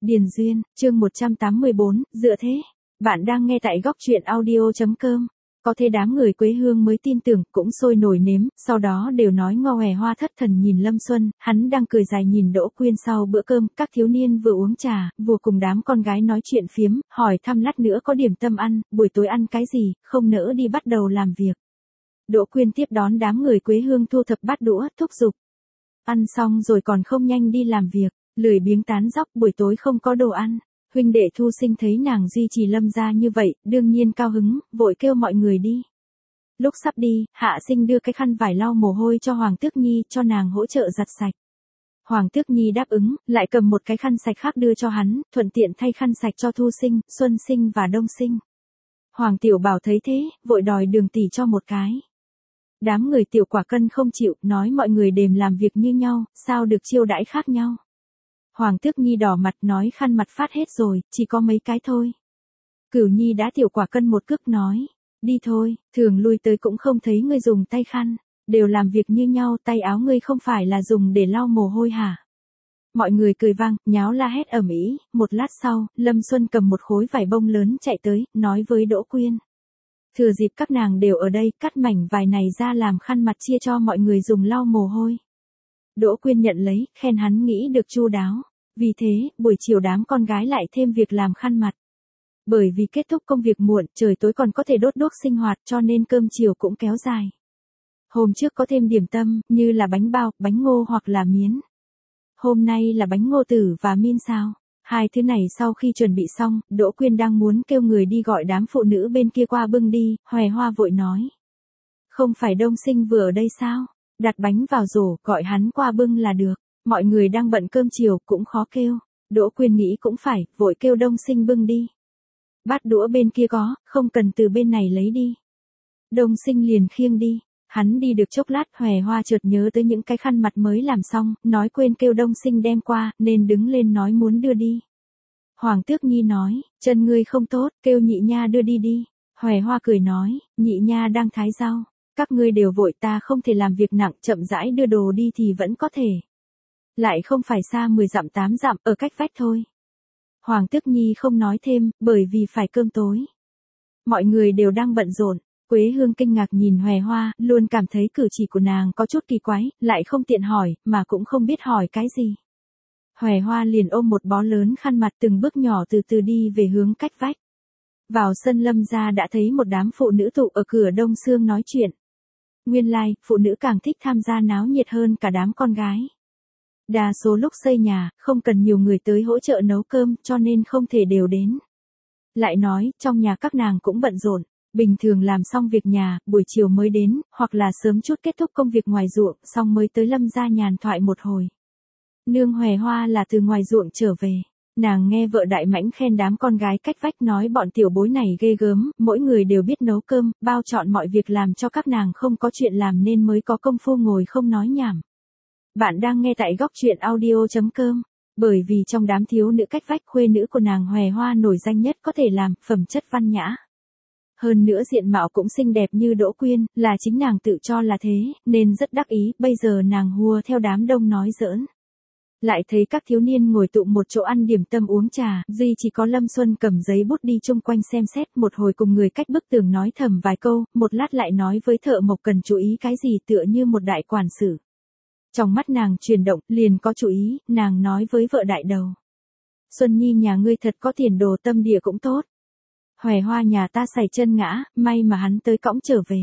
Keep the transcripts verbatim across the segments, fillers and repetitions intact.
Điền Duyên, chương một trăm tám mươi bốn, dựa thế. Bạn đang nghe tại góc truyện audio chấm com. Có thế đám người Quế Hương mới tin tưởng, cũng sôi nổi nếm, sau đó đều nói ngo hòe hoa thất thần nhìn Lâm Xuân, hắn đang cười dài nhìn Đỗ Quyên sau bữa cơm, các thiếu niên vừa uống trà, vừa cùng đám con gái nói chuyện phiếm, hỏi thăm lát nữa có điểm tâm ăn, buổi tối ăn cái gì, không nỡ đi bắt đầu làm việc. Đỗ Quyên tiếp đón đám người Quế Hương thu thập bát đũa, thúc giục. Ăn xong rồi còn không nhanh đi làm việc, lười biếng tán dóc buổi tối không có đồ ăn. Huynh đệ Thu Sinh thấy nàng duy trì Lâm gia như vậy, đương nhiên cao hứng, vội kêu mọi người đi. Lúc sắp đi, Hạ Sinh đưa cái khăn vải lau mồ hôi cho Hoàng Tước Nhi cho nàng hỗ trợ giặt sạch. Hoàng Tước Nhi đáp ứng, lại cầm một cái khăn sạch khác đưa cho hắn, thuận tiện thay khăn sạch cho Thu Sinh, Xuân Sinh và Đông Sinh. Hoàng Tiểu Bảo thấy thế, vội đòi Đường tỷ cho một cái. Đám người Tiểu Quả Cân không chịu, nói mọi người đều làm việc như nhau, sao được chiêu đãi khác nhau. Hoàng Tước Nhi đỏ mặt nói khăn mặt phát hết rồi, chỉ có mấy cái thôi. Cửu Nhi đã Tiểu Quả Cân một cước nói, đi thôi, thường lui tới cũng không thấy ngươi dùng tay khăn, đều làm việc như nhau, tay áo ngươi không phải là dùng để lau mồ hôi hả? Mọi người cười vang, nháo la hét ầm ĩ. Một lát sau, Lâm Xuân cầm một khối vải bông lớn chạy tới, nói với Đỗ Quyên. Thừa dịp các nàng đều ở đây, cắt mảnh vải này ra làm khăn mặt chia cho mọi người dùng lau mồ hôi. Đỗ Quyên nhận lấy, khen hắn nghĩ được chu đáo. Vì thế, buổi chiều đám con gái lại thêm việc làm khăn mặt. Bởi vì kết thúc công việc muộn, trời tối còn có thể đốt đuốc sinh hoạt cho nên cơm chiều cũng kéo dài. Hôm trước có thêm điểm tâm, như là bánh bao, bánh ngô hoặc là miến. Hôm nay là bánh ngô tử và min sao. Hai thứ này sau khi chuẩn bị xong, Đỗ Quyên đang muốn kêu người đi gọi đám phụ nữ bên kia qua bưng đi, Hòe Hoa vội nói. Không phải Đông Sinh vừa ở đây sao? Đặt bánh vào rổ, gọi hắn qua bưng là được. Mọi người đang bận cơm chiều, cũng khó kêu. Đỗ Quyên nghĩ cũng phải, vội kêu Đông Sinh bưng đi. Bát đũa bên kia có, không cần từ bên này lấy đi. Đông Sinh liền khiêng đi. Hắn đi được chốc lát, Hòe Hoa chợt nhớ tới những cái khăn mặt mới làm xong, nói quên kêu Đông Sinh đem qua, nên đứng lên nói muốn đưa đi. Hoàng Tước Nhi nói, chân ngươi không tốt, kêu nhị nha đưa đi đi. Hòe Hoa cười nói, nhị nha đang thái rau. Các ngươi đều vội, ta không thể làm việc nặng, chậm rãi đưa đồ đi thì vẫn có thể. Lại không phải xa mười dặm tám dặm, ở cách vách thôi. Hoàng Tước Nhi không nói thêm, bởi vì phải cơm tối. Mọi người đều đang bận rộn. Quế Hương kinh ngạc nhìn Hòe Hoa, luôn cảm thấy cử chỉ của nàng có chút kỳ quái, lại không tiện hỏi, mà cũng không biết hỏi cái gì. Hòe Hoa liền ôm một bó lớn khăn mặt từng bước nhỏ từ từ đi về hướng cách vách. Vào sân Lâm gia đã thấy một đám phụ nữ tụ ở cửa đông sương nói chuyện. Nguyên lai, like, phụ nữ càng thích tham gia náo nhiệt hơn cả đám con gái. Đa số lúc xây nhà, không cần nhiều người tới hỗ trợ nấu cơm, cho nên không thể đều đến. Lại nói, trong nhà các nàng cũng bận rộn, bình thường làm xong việc nhà, buổi chiều mới đến, hoặc là sớm chút kết thúc công việc ngoài ruộng, xong mới tới Lâm gia nhàn thoại một hồi. Nương Hòe Hoa là từ ngoài ruộng trở về. Nàng nghe vợ Đại Mãnh khen đám con gái cách vách nói bọn tiểu bối này ghê gớm, mỗi người đều biết nấu cơm, bao trọn mọi việc làm cho các nàng không có chuyện làm nên mới có công phu ngồi không nói nhảm. Bạn đang nghe tại góc truyện audio chấm com. Bởi vì trong đám thiếu nữ cách vách, khuê nữ của nàng Hòe Hoa nổi danh nhất có thể làm, phẩm chất văn nhã. Hơn nữa diện mạo cũng xinh đẹp như Đỗ Quyên, là chính nàng tự cho là thế, nên rất đắc ý, bây giờ nàng hùa theo đám đông nói giỡn. Lại thấy các thiếu niên ngồi tụ một chỗ ăn điểm tâm uống trà, duy chỉ có Lâm Xuân cầm giấy bút đi chung quanh xem xét, một hồi cùng người cách bức tường nói thầm vài câu, một lát lại nói với thợ mộc cần chú ý cái gì tựa như một đại quản sự. Trong mắt nàng chuyển động, liền có chú ý, nàng nói với vợ đại đầu. Xuân Nhi nhà ngươi thật có tiền đồ, tâm địa cũng tốt. Hòe Hoa nhà ta sảy chân ngã, may mà hắn tới cõng trở về.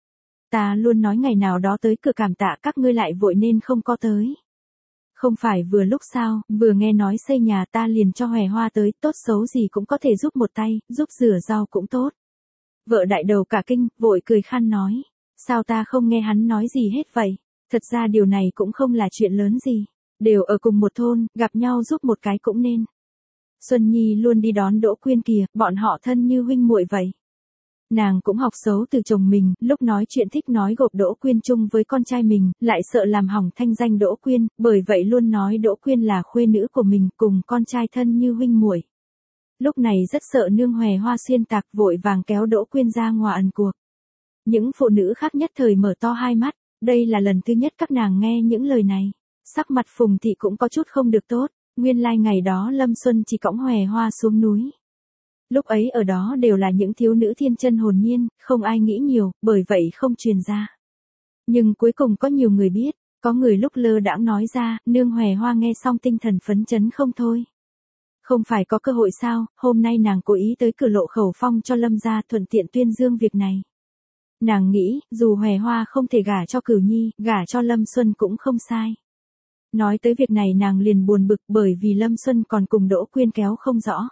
Ta luôn nói ngày nào đó tới cửa cảm tạ các ngươi lại vội nên không có tới. Không phải vừa lúc sao, vừa nghe nói xây nhà ta liền cho Hòe Hoa tới, tốt xấu gì cũng có thể giúp một tay, giúp rửa rau cũng tốt. Vợ đại đầu cả kinh, vội cười khan nói. Sao ta không nghe hắn nói gì hết vậy? Thật ra điều này cũng không là chuyện lớn gì. Đều ở cùng một thôn, gặp nhau giúp một cái cũng nên. Xuân Nhi luôn đi đón Đỗ Quyên kìa, bọn họ thân như huynh muội vậy. Nàng cũng học xấu từ chồng mình, lúc nói chuyện thích nói gộp Đỗ Quyên chung với con trai mình, lại sợ làm hỏng thanh danh Đỗ Quyên, bởi vậy luôn nói Đỗ Quyên là khuê nữ của mình, cùng con trai thân như huynh muội. Lúc này rất sợ nương Hòe Hoa xuyên tạc, vội vàng kéo Đỗ Quyên ra ngoài ẩn cuộc. Những phụ nữ khác nhất thời mở to hai mắt, đây là lần thứ nhất các nàng nghe những lời này. Sắc mặt Phùng Thị cũng có chút không được tốt, Nguyên lai like ngày đó Lâm Xuân chỉ cõng Hòe Hoa xuống núi. Lúc ấy ở đó đều là những thiếu nữ thiên chân hồn nhiên, không ai nghĩ nhiều, bởi vậy không truyền ra. Nhưng cuối cùng có nhiều người biết, có người lúc lơ đãng nói ra, nương Hòe Hoa nghe xong tinh thần phấn chấn không thôi. Không phải có cơ hội sao, hôm nay nàng cố ý tới cửa lộ khẩu phong cho Lâm gia thuận tiện tuyên dương việc này. Nàng nghĩ, dù Hòe Hoa không thể gả cho Cửu Nhi, gả cho Lâm Xuân cũng không sai. Nói tới việc này nàng liền buồn bực bởi vì Lâm Xuân còn cùng Đỗ Quyên kéo không rõ.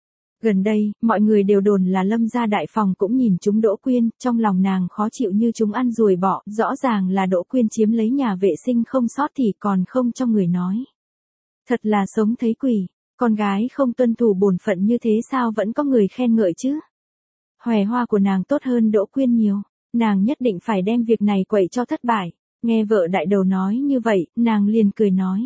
Gần đây, mọi người đều đồn là Lâm gia đại phòng cũng nhìn chúng Đỗ Quyên, trong lòng nàng khó chịu như chúng ăn ruồi bọ, rõ ràng là Đỗ Quyên chiếm lấy nhà vệ sinh không sót thì còn không cho người nói. Thật là sống thấy quỷ, con gái không tuân thủ bổn phận như thế sao vẫn có người khen ngợi chứ. Hòe Hoa của nàng tốt hơn Đỗ Quyên nhiều, nàng nhất định phải đem việc này quậy cho thất bại. Nghe vợ đại đầu nói như vậy, nàng liền cười nói.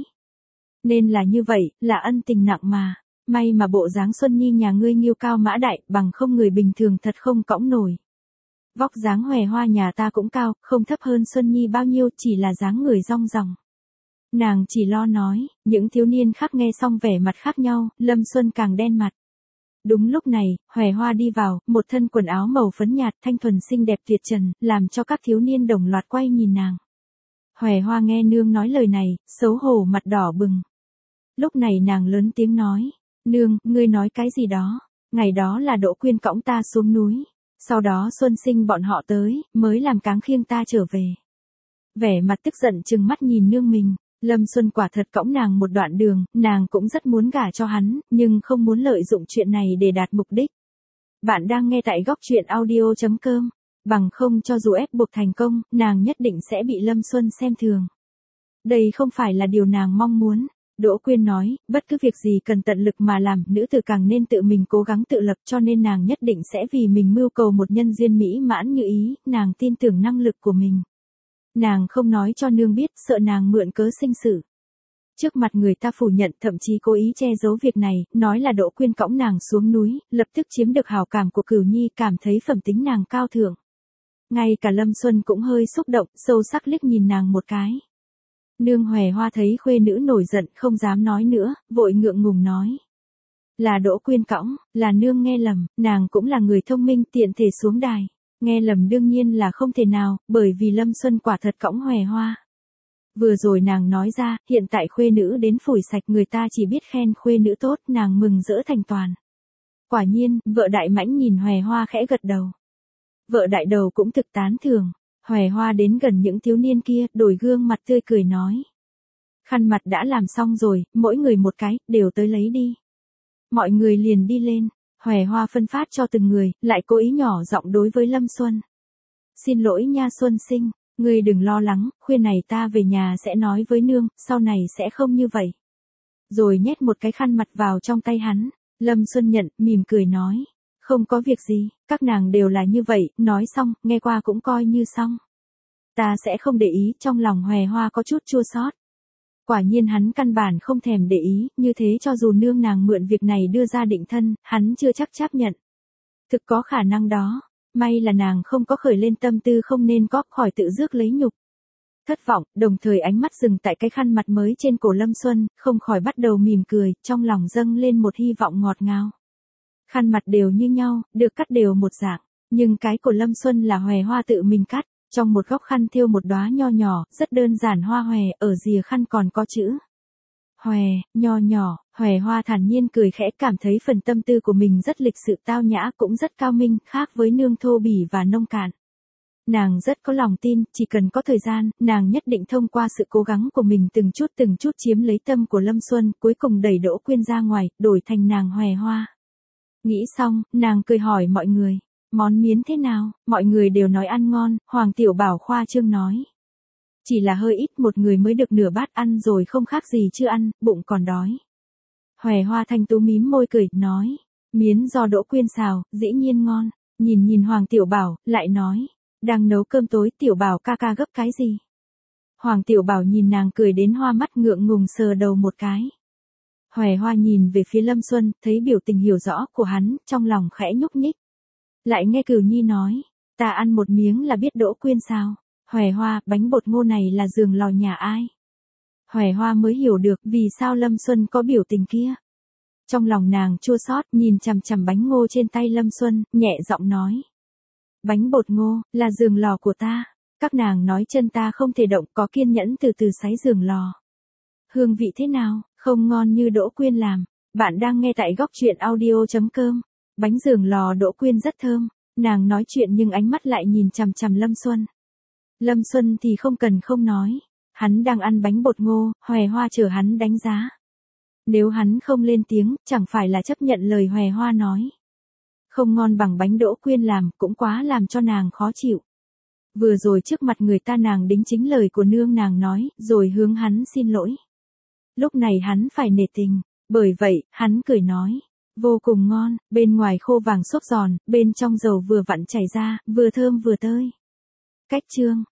Nên là như vậy, là ân tình nặng mà. May mà bộ dáng Xuân Nhi nhà ngươi nghiêu cao mã đại, bằng không người bình thường thật không cõng nổi. Vóc dáng Hòe Hoa nhà ta cũng cao, không thấp hơn Xuân Nhi bao nhiêu, chỉ là dáng người rong ròng. Nàng chỉ lo nói, những thiếu niên khác nghe xong vẻ mặt khác nhau, Lâm Xuân càng đen mặt. Đúng lúc này, Hòe Hoa đi vào, một thân quần áo màu phấn nhạt thanh thuần xinh đẹp tuyệt trần, làm cho các thiếu niên đồng loạt quay nhìn nàng. Hòe Hoa nghe nương nói lời này, xấu hổ mặt đỏ bừng. Lúc này nàng lớn tiếng nói, nương, ngươi nói cái gì đó, ngày đó là Đỗ Quyên cõng ta xuống núi, sau đó Xuân Sinh bọn họ tới, mới làm cáng khiêng ta trở về. Vẻ mặt tức giận trừng mắt nhìn nương mình, Lâm Xuân quả thật cõng nàng một đoạn đường, nàng cũng rất muốn gả cho hắn, nhưng không muốn lợi dụng chuyện này để đạt mục đích. Bạn đang nghe tại góc truyện audio chấm com. Bằng không cho dù ép buộc thành công, nàng nhất định sẽ bị Lâm Xuân xem thường. Đây không phải là điều nàng mong muốn. Đỗ Quyên nói, bất cứ việc gì cần tận lực mà làm, nữ tử càng nên tự mình cố gắng tự lập, cho nên nàng nhất định sẽ vì mình mưu cầu một nhân duyên mỹ mãn như ý, nàng tin tưởng năng lực của mình. Nàng không nói cho nương biết, sợ nàng mượn cớ sinh sự. Trước mặt người ta phủ nhận, thậm chí cố ý che giấu việc này, nói là Đỗ Quyên cõng nàng xuống núi, lập tức chiếm được hảo cảm của Cửu Nhi, cảm thấy phẩm tính nàng cao thượng. Ngay cả Lâm Xuân cũng hơi xúc động, sâu sắc liếc nhìn nàng một cái. Nương Hòe Hoa thấy khuê nữ nổi giận, không dám nói nữa, vội ngượng ngùng nói. Là Đỗ Quyên cõng, là nương nghe lầm, nàng cũng là người thông minh tiện thể xuống đài. Nghe lầm đương nhiên là không thể nào, bởi vì Lâm Xuân quả thật cõng Hòe Hoa. Vừa rồi nàng nói ra, hiện tại khuê nữ đến phủi sạch người ta chỉ biết khen khuê nữ tốt, nàng mừng rỡ thành toàn. Quả nhiên, vợ đại mãnh nhìn Hòe Hoa khẽ gật đầu. Vợ đại đầu cũng thực tán thưởng, Hòe Hoa đến gần những thiếu niên kia, đổi gương mặt tươi cười nói. Khăn mặt đã làm xong rồi, mỗi người một cái, đều tới lấy đi. Mọi người liền đi lên, Hòe Hoa phân phát cho từng người, lại cố ý nhỏ giọng đối với Lâm Xuân. Xin lỗi nha Xuân Sinh, ngươi đừng lo lắng, khuya này ta về nhà sẽ nói với nương, sau này sẽ không như vậy. Rồi nhét một cái khăn mặt vào trong tay hắn, Lâm Xuân nhận, mỉm cười nói. Không có việc gì, các nàng đều là như vậy, nói xong, nghe qua cũng coi như xong. Ta sẽ không để ý, trong lòng Hòe Hoa có chút chua xót. Quả nhiên hắn căn bản không thèm để ý, như thế cho dù nương nàng mượn việc này đưa ra định thân, hắn chưa chắc chấp nhận. Thực có khả năng đó, may là nàng không có khởi lên tâm tư không nên có, khỏi tự rước lấy nhục. Thất vọng, đồng thời ánh mắt dừng tại cái khăn mặt mới trên cổ Lâm Xuân, không khỏi bắt đầu mỉm cười, trong lòng dâng lên một hy vọng ngọt ngào. Khăn mặt đều như nhau, được cắt đều một dạng, nhưng cái của Lâm Xuân là Hòe Hoa tự mình cắt, trong một góc khăn thêu một đóa nho nhỏ, rất đơn giản hoa hòe, ở rìa khăn còn có chữ. Hòe, nho nhỏ, Hòe Hoa thản nhiên cười khẽ, cảm thấy phần tâm tư của mình rất lịch sự tao nhã, cũng rất cao minh, khác với nương thô bỉ và nông cạn. Nàng rất có lòng tin, chỉ cần có thời gian, nàng nhất định thông qua sự cố gắng của mình từng chút từng chút chiếm lấy tâm của Lâm Xuân, cuối cùng đẩy Đỗ Quyên ra ngoài, đổi thành nàng Hòe Hoa. Nghĩ xong, nàng cười hỏi mọi người, món miến thế nào, mọi người đều nói ăn ngon, Hoàng Tiểu Bảo khoa trương nói. Chỉ là hơi ít, một người mới được nửa bát ăn rồi không khác gì chưa ăn, bụng còn đói. Hòe Hoa thanh tú mím môi cười, nói, miến do Đỗ Quyên xào, dĩ nhiên ngon, nhìn nhìn Hoàng Tiểu Bảo, lại nói, đang nấu cơm tối, Tiểu Bảo ca ca gấp cái gì? Hoàng Tiểu Bảo nhìn nàng cười đến hoa mắt ngượng ngùng sờ đầu một cái. Hòe Hoa nhìn về phía Lâm Xuân, thấy biểu tình hiểu rõ của hắn, trong lòng khẽ nhúc nhích. Lại nghe Cửu Nhi nói, ta ăn một miếng là biết Đỗ Quyên sao. Hòe Hoa, bánh bột ngô này là giường lò nhà ai? Hoè Hoa mới hiểu được vì sao Lâm Xuân có biểu tình kia. Trong lòng nàng chua xót, nhìn chằm chằm bánh ngô trên tay Lâm Xuân, nhẹ giọng nói. Bánh bột ngô, là giường lò của ta. Các nàng nói chân ta không thể động, có kiên nhẫn từ từ sấy giường lò. Hương vị thế nào, không ngon như Đỗ Quyên làm. Bạn đang nghe tại góc truyện audio chấm com. Bánh giường lò Đỗ Quyên rất thơm. Nàng nói chuyện nhưng ánh mắt lại nhìn chằm chằm Lâm Xuân. Lâm Xuân thì không cần không nói. Hắn đang ăn bánh bột ngô, Hoè Hoa chờ hắn đánh giá. Nếu hắn không lên tiếng, chẳng phải là chấp nhận lời Hoè Hoa nói. Không ngon bằng bánh Đỗ Quyên làm, cũng quá làm cho nàng khó chịu. Vừa rồi trước mặt người ta nàng đính chính lời của nương nàng nói, rồi hướng hắn xin lỗi. Lúc này hắn phải nể tình, bởi vậy, hắn cười nói. Vô cùng ngon, bên ngoài khô vàng xốp giòn, bên trong dầu vừa vặn chảy ra, vừa thơm vừa tơi. Cách chương.